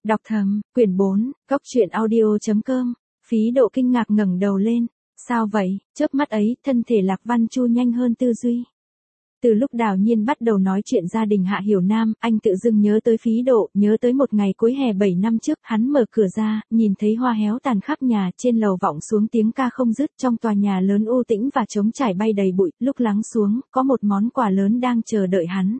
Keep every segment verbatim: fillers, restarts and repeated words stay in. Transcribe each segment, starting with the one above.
Đọc thầm, quyển bốn, góc truyện audio chấm com. Phí Độ kinh ngạc ngẩng đầu lên. Sao vậy? Chớp mắt ấy, thân thể Lạc Văn Chu nhanh hơn tư duy. Từ lúc Đào Nhiên bắt đầu nói chuyện gia đình Hạ Hiểu Nam, anh tự dưng nhớ tới Phí Độ, nhớ tới một ngày cuối hè bảy năm trước, hắn mở cửa ra, nhìn thấy hoa héo tàn khắp nhà, trên lầu vọng xuống tiếng ca không dứt, trong tòa nhà lớn u tĩnh và trống trải bay đầy bụi, lúc lắng xuống, có một món quà lớn đang chờ đợi hắn.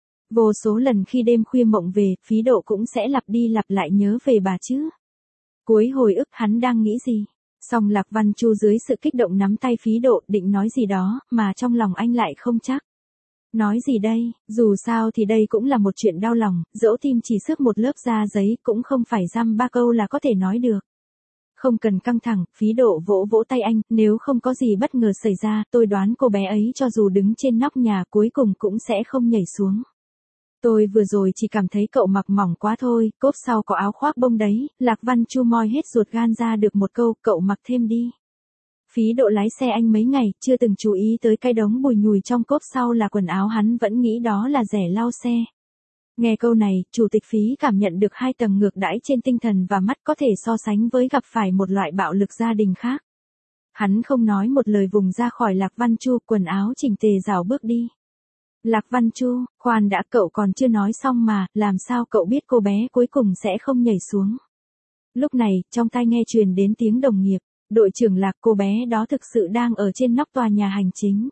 Vô số lần khi đêm khuya mộng về, Phí Độ cũng sẽ lặp đi lặp lại nhớ về bà chứ. Cuối hồi ức hắn đang nghĩ gì? Song Lạc Văn Chu dưới sự kích động nắm tay Phí Độ định nói gì đó, mà trong lòng anh lại không chắc. Nói gì đây, dù sao thì đây cũng là một chuyện đau lòng, dẫu tim chỉ xước một lớp da giấy cũng không phải dăm ba câu là có thể nói được. Không cần căng thẳng, Phí Độ vỗ vỗ tay anh, nếu không có gì bất ngờ xảy ra, tôi đoán cô bé ấy cho dù đứng trên nóc nhà cuối cùng cũng sẽ không nhảy xuống. Tôi vừa rồi chỉ cảm thấy cậu mặc mỏng quá thôi, cốp sau có áo khoác bông đấy. Lạc Văn Chu moi hết ruột gan ra được một câu, cậu mặc thêm đi. Phí Độ lái xe anh mấy ngày, chưa từng chú ý tới cái đống bùi nhùi trong cốp sau là quần áo, hắn vẫn nghĩ đó là rẻ lau xe. Nghe câu này, Chủ tịch Phí cảm nhận được hai tầng ngược đãi trên tinh thần và mắt, có thể so sánh với gặp phải một loại bạo lực gia đình khác. Hắn không nói một lời vùng ra khỏi Lạc Văn Chu, quần áo chỉnh tề rảo bước đi. Lạc Văn Chu, khoan đã, cậu còn chưa nói xong mà, làm sao cậu biết cô bé cuối cùng sẽ không nhảy xuống? Lúc này, trong tai nghe truyền đến tiếng đồng nghiệp, đội trưởng Lạc, cô bé đó thực sự đang ở trên nóc tòa nhà hành chính.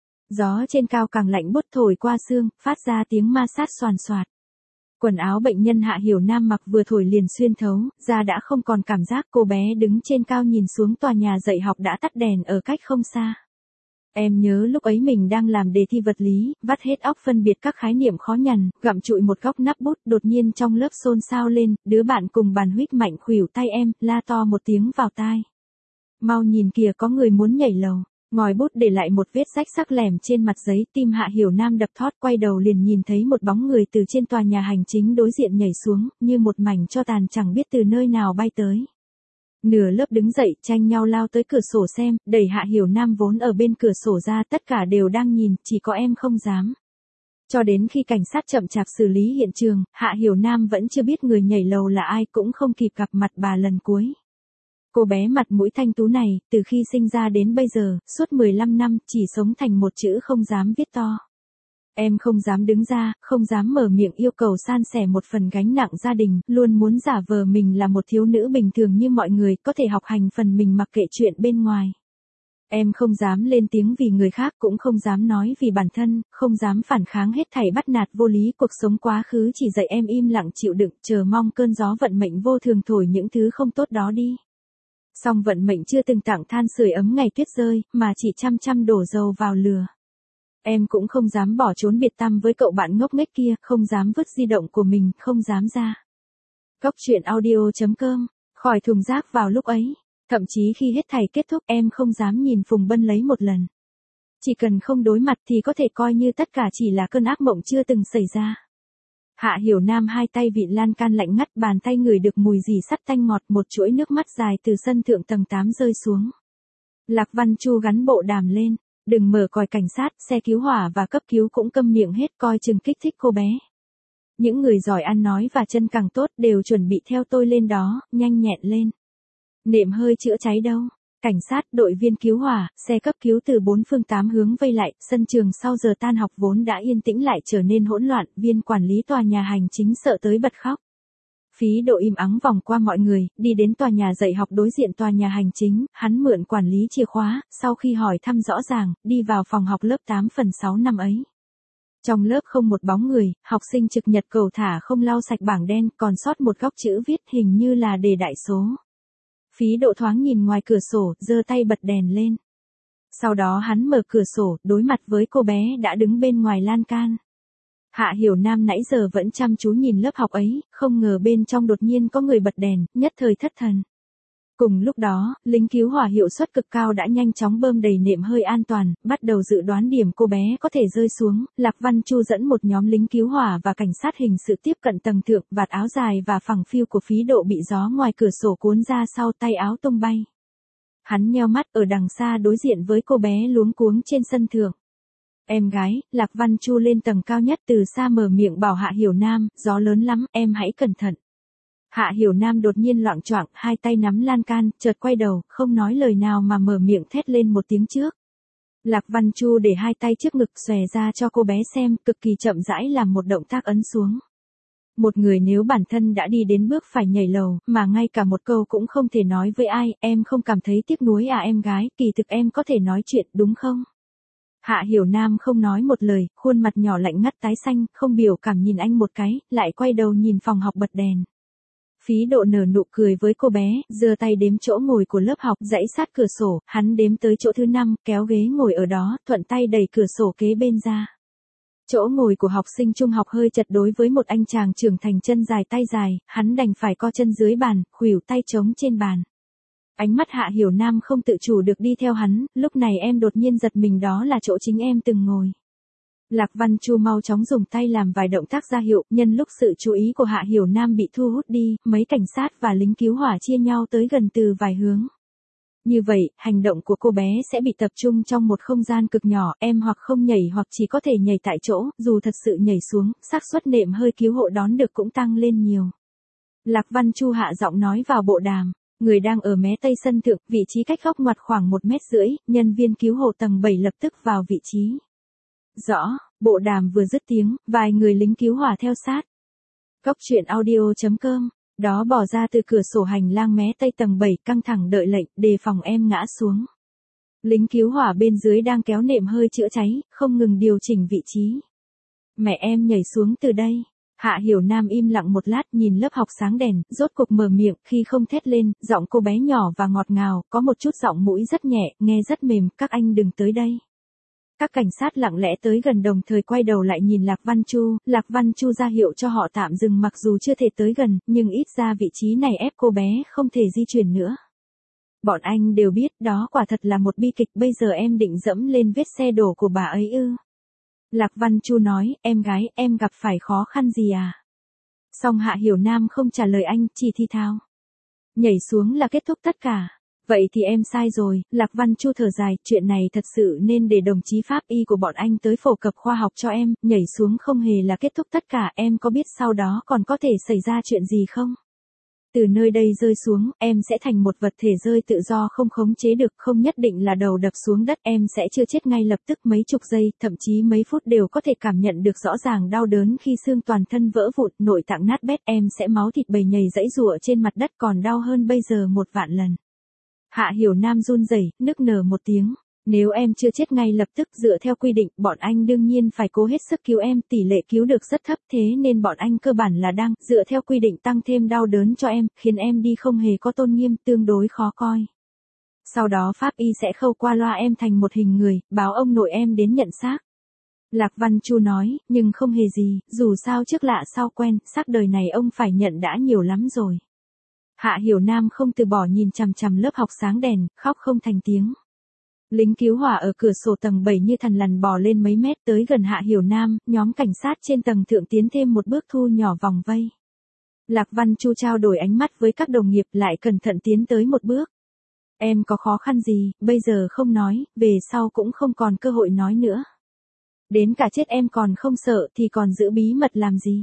Gió trên cao càng lạnh buốt thổi qua xương, phát ra tiếng ma sát xoàn xoạt. Quần áo bệnh nhân Hạ Hiểu Nam mặc vừa thổi liền xuyên thấu, da đã không còn cảm giác, cô bé đứng trên cao nhìn xuống tòa nhà dạy học đã tắt đèn ở cách không xa. Em nhớ lúc ấy mình đang làm đề thi vật lý, vắt hết óc phân biệt các khái niệm khó nhằn, gặm trụi một góc nắp bút, đột nhiên trong lớp xôn xao lên, đứa bạn cùng bàn huých mạnh khuỷu tay em, la to một tiếng vào tai. Mau nhìn kìa, có người muốn nhảy lầu. Ngòi bút để lại một vết rách sắc lẻm trên mặt giấy, tim Hạ Hiểu Nam đập thót, quay đầu liền nhìn thấy một bóng người từ trên tòa nhà hành chính đối diện nhảy xuống, như một mảnh tro tàn chẳng biết từ nơi nào bay tới. Nửa lớp đứng dậy, tranh nhau lao tới cửa sổ xem, đẩy Hạ Hiểu Nam vốn ở bên cửa sổ ra, tất cả đều đang nhìn, chỉ có em không dám. Cho đến khi cảnh sát chậm chạp xử lý hiện trường, Hạ Hiểu Nam vẫn chưa biết người nhảy lầu là ai, cũng không kịp gặp mặt bà lần cuối. Cô bé mặt mũi thanh tú này, từ khi sinh ra đến bây giờ, suốt mười lăm năm, chỉ sống thành một chữ không dám viết to. Em không dám đứng ra, không dám mở miệng yêu cầu san sẻ một phần gánh nặng gia đình, luôn muốn giả vờ mình là một thiếu nữ bình thường như mọi người, có thể học hành phần mình mặc kệ chuyện bên ngoài. Em không dám lên tiếng vì người khác, cũng không dám nói vì bản thân, không dám phản kháng hết thảy bắt nạt vô lý. Cuộc sống quá khứ chỉ dạy em im lặng chịu đựng, chờ mong cơn gió vận mệnh vô thường thổi những thứ không tốt đó đi. Song vận mệnh chưa từng tặng than sưởi ấm ngày tuyết rơi, mà chỉ chăm chăm đổ dầu vào lửa. Em cũng không dám bỏ trốn biệt tăm với cậu bạn ngốc nghếch kia, không dám vứt di động của mình, không dám ra. Góc truyện audio chấm com, khỏi thùng rác vào lúc ấy. Thậm chí khi hết thảy kết thúc, em không dám nhìn Phùng Bân lấy một lần. Chỉ cần không đối mặt thì có thể coi như tất cả chỉ là cơn ác mộng chưa từng xảy ra. Hạ Hiểu Nam hai tay vịn lan can lạnh ngắt, bàn tay ngửi được mùi dì sắt tanh ngọt, một chuỗi nước mắt dài từ sân thượng tầng tám rơi xuống. Lạc Văn Chu gắn bộ đàm lên, đừng mở còi cảnh sát, xe cứu hỏa và cấp cứu cũng câm miệng hết, coi chừng kích thích cô bé. Những người giỏi ăn nói và chân càng tốt đều chuẩn bị theo tôi lên đó, nhanh nhẹn lên. Nệm hơi chữa cháy đâu? Cảnh sát, đội viên cứu hỏa, xe cấp cứu từ bốn phương tám hướng vây lại, sân trường sau giờ tan học vốn đã yên tĩnh lại trở nên hỗn loạn, viên quản lý tòa nhà hành chính sợ tới bật khóc. Phí Độ im ắng vòng qua mọi người, đi đến tòa nhà dạy học đối diện tòa nhà hành chính, hắn mượn quản lý chìa khóa, sau khi hỏi thăm rõ ràng, đi vào phòng học lớp tám phần sáu năm ấy. Trong lớp không một bóng người, học sinh trực nhật cầu thả không lau sạch bảng đen, còn sót một góc chữ viết hình như là đề đại số. Phí Độ thoáng nhìn ngoài cửa sổ, giơ tay bật đèn lên. Sau đó hắn mở cửa sổ, đối mặt với cô bé đã đứng bên ngoài lan can. Hạ Hiểu Nam nãy giờ vẫn chăm chú nhìn lớp học ấy, không ngờ bên trong đột nhiên có người bật đèn, nhất thời thất thần. Cùng lúc đó, lính cứu hỏa hiệu suất cực cao đã nhanh chóng bơm đầy nệm hơi an toàn, bắt đầu dự đoán điểm cô bé có thể rơi xuống. Lạc Văn Chu dẫn một nhóm lính cứu hỏa và cảnh sát hình sự tiếp cận tầng thượng, vạt áo dài và phẳng phiu của Phí Độ bị gió ngoài cửa sổ cuốn ra sau, tay áo tung bay. Hắn nheo mắt, ở đằng xa đối diện với cô bé luống cuống trên sân thượng. Em gái, Lạc Văn Chu lên tầng cao nhất từ xa mở miệng bảo Hạ Hiểu Nam, gió lớn lắm, em hãy cẩn thận. Hạ Hiểu Nam đột nhiên loạng choạng, hai tay nắm lan can, chợt quay đầu, không nói lời nào mà mở miệng thét lên một tiếng trước. Lạc Văn Chu để hai tay trước ngực xòe ra cho cô bé xem, cực kỳ chậm rãi làm một động tác ấn xuống. Một người nếu bản thân đã đi đến bước phải nhảy lầu, mà ngay cả một câu cũng không thể nói với ai, em không cảm thấy tiếc nuối à em gái, kỳ thực em có thể nói chuyện đúng không? Hạ Hiểu Nam không nói một lời, khuôn mặt nhỏ lạnh ngắt tái xanh, không biểu cảm nhìn anh một cái, lại quay đầu nhìn phòng học bật đèn. Phí Độ nở nụ cười với cô bé, giơ tay đếm chỗ ngồi của lớp học, dãy sát cửa sổ, hắn đếm tới chỗ thứ năm, kéo ghế ngồi ở đó, thuận tay đẩy cửa sổ kế bên ra. Chỗ ngồi của học sinh trung học hơi chật đối với một anh chàng trưởng thành chân dài tay dài, hắn đành phải co chân dưới bàn, khuỷu tay trống trên bàn. Ánh mắt Hạ Hiểu Nam không tự chủ được đi theo hắn, lúc này em đột nhiên giật mình đó là chỗ chính em từng ngồi. Lạc Văn Chu mau chóng dùng tay làm vài động tác ra hiệu, nhân lúc sự chú ý của Hạ Hiểu Nam bị thu hút đi, mấy cảnh sát và lính cứu hỏa chia nhau tới gần từ vài hướng. Như vậy, hành động của cô bé sẽ bị tập trung trong một không gian cực nhỏ, em hoặc không nhảy hoặc chỉ có thể nhảy tại chỗ, dù thật sự nhảy xuống, xác suất nệm hơi cứu hộ đón được cũng tăng lên nhiều. Lạc Văn Chu hạ giọng nói vào bộ đàm, người đang ở mé tây sân thượng, vị trí cách góc ngoặt khoảng một mét rưỡi, nhân viên cứu hộ tầng bảy lập tức vào vị trí. Rõ, bộ đàm vừa dứt tiếng, vài người lính cứu hỏa theo sát. Cóc truyện audio chấm com, đó bỏ ra từ cửa sổ hành lang mé tây tầng bảy, căng thẳng đợi lệnh, đề phòng em ngã xuống. Lính cứu hỏa bên dưới đang kéo nệm hơi chữa cháy, không ngừng điều chỉnh vị trí. Mẹ em nhảy xuống từ đây. Hạ Hiểu Nam im lặng một lát nhìn lớp học sáng đèn, rốt cục mở miệng, khi không thét lên, giọng cô bé nhỏ và ngọt ngào, có một chút giọng mũi rất nhẹ, nghe rất mềm, các anh đừng tới đây. Các cảnh sát lặng lẽ tới gần đồng thời quay đầu lại nhìn Lạc Văn Chu, Lạc Văn Chu ra hiệu cho họ tạm dừng mặc dù chưa thể tới gần, nhưng ít ra vị trí này ép cô bé không thể di chuyển nữa. Bọn anh đều biết đó quả thật là một bi kịch, bây giờ em định dẫm lên vết xe đổ của bà ấy ư. Lạc Văn Chu nói, em gái, em gặp phải khó khăn gì à? Song Hạ Hiểu Nam không trả lời anh, chỉ thi thao. Nhảy xuống là kết thúc tất cả. Vậy thì em sai rồi, Lạc Văn Chu thở dài, chuyện này thật sự nên để đồng chí pháp y của bọn anh tới phổ cập khoa học cho em, nhảy xuống không hề là kết thúc tất cả, em có biết sau đó còn có thể xảy ra chuyện gì không? Từ nơi đây rơi xuống, em sẽ thành một vật thể rơi tự do không khống chế được, không nhất định là đầu đập xuống đất, em sẽ chưa chết ngay lập tức, mấy chục giây, thậm chí mấy phút đều có thể cảm nhận được rõ ràng đau đớn khi xương toàn thân vỡ vụn, nội tạng nát bét, em sẽ máu thịt bầy nhầy giãy giụa trên mặt đất còn đau hơn bây giờ một vạn lần. Hạ Hiểu Nam run rẩy, nức nở một tiếng. Nếu em chưa chết ngay lập tức dựa theo quy định, bọn anh đương nhiên phải cố hết sức cứu em, tỷ lệ cứu được rất thấp thế nên bọn anh cơ bản là đang, dựa theo quy định tăng thêm đau đớn cho em, khiến em đi không hề có tôn nghiêm, tương đối khó coi. Sau đó pháp y sẽ khâu qua loa em thành một hình người, báo ông nội em đến nhận xác. Lạc Văn Chu nói, nhưng không hề gì, dù sao trước lạ sau quen, xác đời này ông phải nhận đã nhiều lắm rồi. Hạ Hiểu Nam không từ bỏ nhìn chằm chằm lớp học sáng đèn, khóc không thành tiếng. Lính cứu hỏa ở cửa sổ tầng bảy như thằn lằn bò lên mấy mét tới gần Hạ Hiểu Nam, nhóm cảnh sát trên tầng thượng tiến thêm một bước thu nhỏ vòng vây. Lạc Văn Chu trao đổi ánh mắt với các đồng nghiệp lại cẩn thận tiến tới một bước. Em có khó khăn gì, bây giờ không nói, về sau cũng không còn cơ hội nói nữa. Đến cả chết em còn không sợ thì còn giữ bí mật làm gì.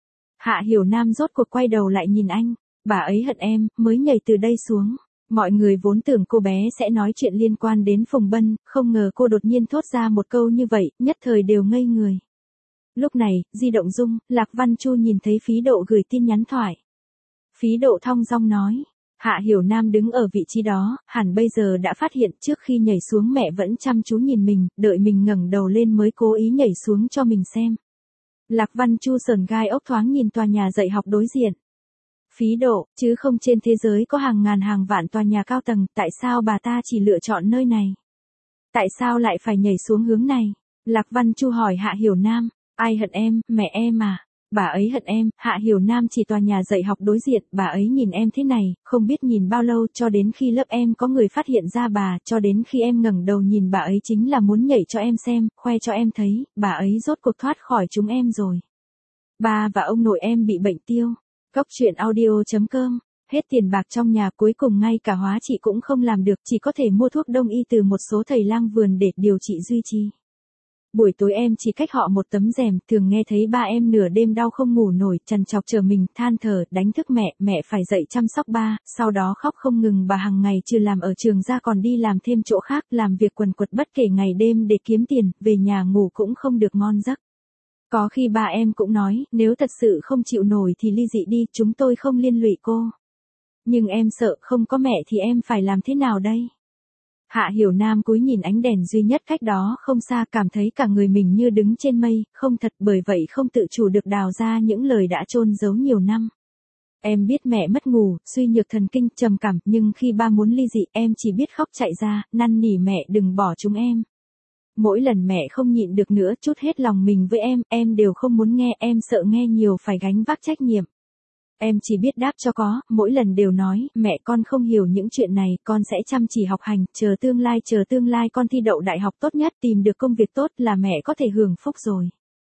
Hạ Hiểu Nam rốt cuộc quay đầu lại nhìn anh, bà ấy hận em, mới nhảy từ đây xuống. Mọi người vốn tưởng cô bé sẽ nói chuyện liên quan đến Phùng Bân, không ngờ cô đột nhiên thốt ra một câu như vậy, nhất thời đều ngây người. Lúc này, di động rung, Lạc Văn Chu nhìn thấy Phí Độ gửi tin nhắn thoại. Phí Độ thong dong nói, Hạ Hiểu Nam đứng ở vị trí đó, hẳn bây giờ đã phát hiện trước khi nhảy xuống mẹ vẫn chăm chú nhìn mình, đợi mình ngẩng đầu lên mới cố ý nhảy xuống cho mình xem. Lạc Văn Chu sờn gai ốc thoáng nhìn tòa nhà dạy học đối diện. Phí Độ, chứ không trên thế giới có hàng ngàn hàng vạn tòa nhà cao tầng, tại sao bà ta chỉ lựa chọn nơi này? Tại sao lại phải nhảy xuống hướng này? Lạc Văn Chu hỏi Hạ Hiểu Nam, ai hận em, mẹ em à? Bà ấy hận em, Hạ Hiểu Nam chỉ tòa nhà dạy học đối diện, bà ấy nhìn em thế này, không biết nhìn bao lâu cho đến khi lớp em có người phát hiện ra bà, cho đến khi em ngẩng đầu nhìn bà ấy chính là muốn nhảy cho em xem, khoe cho em thấy, bà ấy rốt cuộc thoát khỏi chúng em rồi. Ba và ông nội em bị bệnh tiêu. Cóc truyện audio chấm com, hết tiền bạc trong nhà cuối cùng ngay cả hóa trị cũng không làm được, chỉ có thể mua thuốc đông y từ một số thầy lang vườn để điều trị duy trì. Buổi tối em chỉ cách họ một tấm rèm, thường nghe thấy ba em nửa đêm đau không ngủ nổi, trằn trọc chờ mình, than thở, đánh thức mẹ, mẹ phải dậy chăm sóc ba, sau đó khóc không ngừng. Bà hàng ngày trừ làm ở trường ra còn đi làm thêm chỗ khác, làm việc quần quật bất kể ngày đêm để kiếm tiền, về nhà ngủ cũng không được ngon giấc. Có khi ba em cũng nói, nếu thật sự không chịu nổi thì ly dị đi, chúng tôi không liên lụy cô. Nhưng em sợ không có mẹ thì em phải làm thế nào đây? Hạ Hiểu Nam cúi nhìn ánh đèn duy nhất cách đó không xa, cảm thấy cả người mình như đứng trên mây, không thật, bởi vậy không tự chủ được đào ra những lời đã chôn giấu nhiều năm. Em biết mẹ mất ngủ, suy nhược thần kinh, trầm cảm, nhưng khi ba muốn ly dị, em chỉ biết khóc chạy ra, năn nỉ mẹ đừng bỏ chúng em. Mỗi lần mẹ không nhịn được nữa, trút hết lòng mình với em, em đều không muốn nghe, em sợ nghe nhiều phải gánh vác trách nhiệm. Em chỉ biết đáp cho có, mỗi lần đều nói, mẹ con không hiểu những chuyện này, con sẽ chăm chỉ học hành, chờ tương lai, chờ tương lai con thi đậu đại học tốt nhất, tìm được công việc tốt là mẹ có thể hưởng phúc rồi.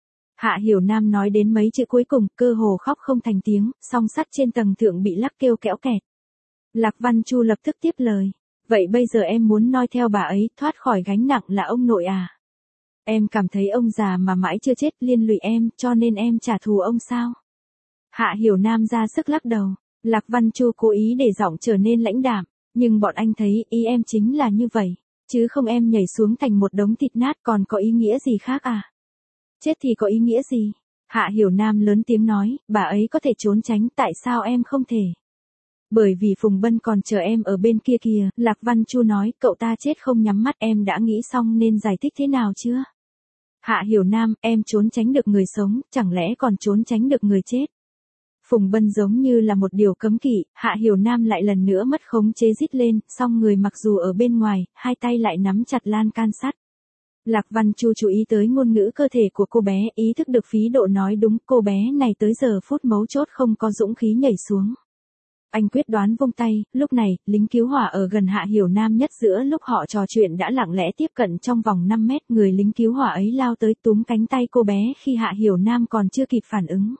Hạ Hiểu Nam nói đến mấy chữ cuối cùng, cơ hồ khóc không thành tiếng, song sắt trên tầng thượng bị lắc kêu kẽo kẹt. Lạc Văn Chu lập tức tiếp lời, vậy bây giờ em muốn noi theo bà ấy, thoát khỏi gánh nặng là ông nội à? Em cảm thấy ông già mà mãi chưa chết liên lụy em, cho nên em trả thù ông sao? Hạ Hiểu Nam ra sức lắc đầu, Lạc Văn Chu cố ý để giọng trở nên lãnh đạm, nhưng bọn anh thấy ý em chính là như vậy, chứ không em nhảy xuống thành một đống thịt nát còn có ý nghĩa gì khác à? Chết thì có ý nghĩa gì? Hạ Hiểu Nam lớn tiếng nói, bà ấy có thể trốn tránh, tại sao em không thể? Bởi vì Phùng Bân còn chờ em ở bên kia kìa, Lạc Văn Chu nói, cậu ta chết không nhắm mắt, em đã nghĩ xong nên giải thích thế nào chưa? Hạ Hiểu Nam, em trốn tránh được người sống, chẳng lẽ còn trốn tránh được người chết? Phùng Bân giống như là một điều cấm kỵ, Hạ Hiểu Nam lại lần nữa mất khống chế rít lên, song người mặc dù ở bên ngoài, hai tay lại nắm chặt lan can sắt. Lạc Văn Chu chú ý tới ngôn ngữ cơ thể của cô bé, ý thức được Phí Độ nói đúng, cô bé này tới giờ phút mấu chốt không có dũng khí nhảy xuống. Anh quyết đoán vung tay, lúc này, lính cứu hỏa ở gần Hạ Hiểu Nam nhất giữa lúc họ trò chuyện đã lặng lẽ tiếp cận trong vòng năm mét, người lính cứu hỏa ấy lao tới túm cánh tay cô bé khi Hạ Hiểu Nam còn chưa kịp phản ứng.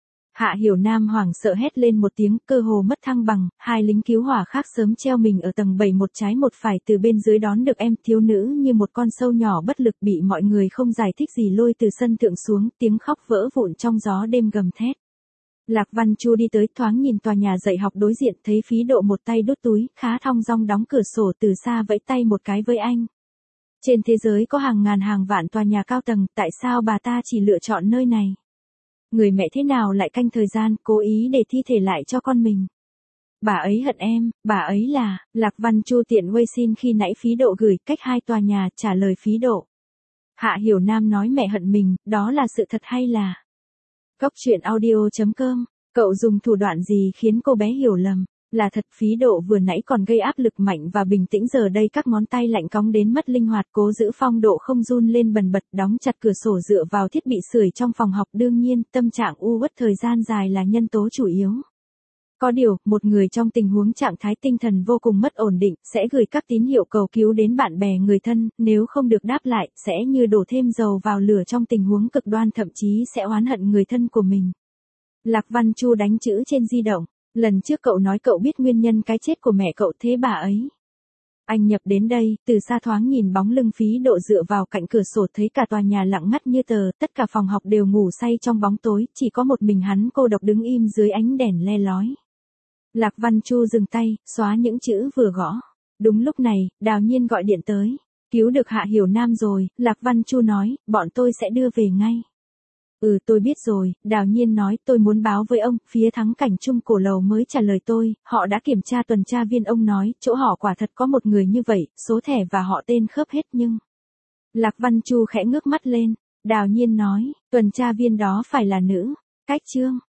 Hạ Hiểu Nam hoảng sợ hét lên một tiếng, cơ hồ mất thăng bằng, hai lính cứu hỏa khác sớm treo mình ở tầng bảy một trái một phải từ bên dưới đón được em thiếu nữ như một con sâu nhỏ bất lực bị mọi người không giải thích gì lôi từ sân thượng xuống, tiếng khóc vỡ vụn trong gió đêm gầm thét. Lạc Văn Chu đi tới thoáng nhìn tòa nhà dạy học đối diện thấy Phí Độ một tay đút túi, khá thong dong đóng cửa sổ từ xa vẫy tay một cái với anh. Trên thế giới có hàng ngàn hàng vạn tòa nhà cao tầng, tại sao bà ta chỉ lựa chọn nơi này? Người mẹ thế nào lại canh thời gian, cố ý để thi thể lại cho con mình? Bà ấy hận em, bà ấy là, Lạc Văn Chu tiện quay xin khi nãy Phí Độ gửi cách hai tòa nhà, trả lời Phí Độ. Hạ Hiểu Nam nói mẹ hận mình, đó là sự thật hay là? Góc truyện audio chấm com, cậu dùng thủ đoạn gì khiến cô bé hiểu lầm? Là thật. Phí Độ vừa nãy còn gây áp lực mạnh và bình tĩnh, giờ đây các ngón tay lạnh cóng đến mất linh hoạt, cố giữ phong độ không run lên bần bật, đóng chặt cửa sổ dựa vào thiết bị sưởi trong phòng học. Đương nhiên, tâm trạng u uất thời gian dài là nhân tố chủ yếu. Có điều, một người trong tình huống trạng thái tinh thần vô cùng mất ổn định, sẽ gửi các tín hiệu cầu cứu đến bạn bè người thân, nếu không được đáp lại, sẽ như đổ thêm dầu vào lửa trong tình huống cực đoan, thậm chí sẽ oán hận người thân của mình. Lạc Văn Chu đánh chữ trên di động. Lần trước cậu nói cậu biết nguyên nhân cái chết của mẹ cậu, thế bà ấy. Anh nhập đến đây, từ xa thoáng nhìn bóng lưng Phí Độ dựa vào cạnh cửa sổ, thấy cả tòa nhà lặng ngắt như tờ, tất cả phòng học đều ngủ say trong bóng tối, chỉ có một mình hắn cô độc đứng im dưới ánh đèn le lói. Lạc Văn Chu dừng tay, xóa những chữ vừa gõ. Đúng lúc này, Đào Nhiên gọi điện tới. Cứu được Hạ Hiểu Nam rồi, Lạc Văn Chu nói, bọn tôi sẽ đưa về ngay. Ừ tôi biết rồi, Đào Nhiên nói, tôi muốn báo với ông, phía Thắng Cảnh Trung Cổ Lầu mới trả lời tôi, họ đã kiểm tra tuần tra viên, ông nói, chỗ họ quả thật có một người như vậy, số thẻ và họ tên khớp hết nhưng... Lạc Văn Chu khẽ ngước mắt lên, Đào Nhiên nói, tuần tra viên đó phải là nữ, Cách Trương.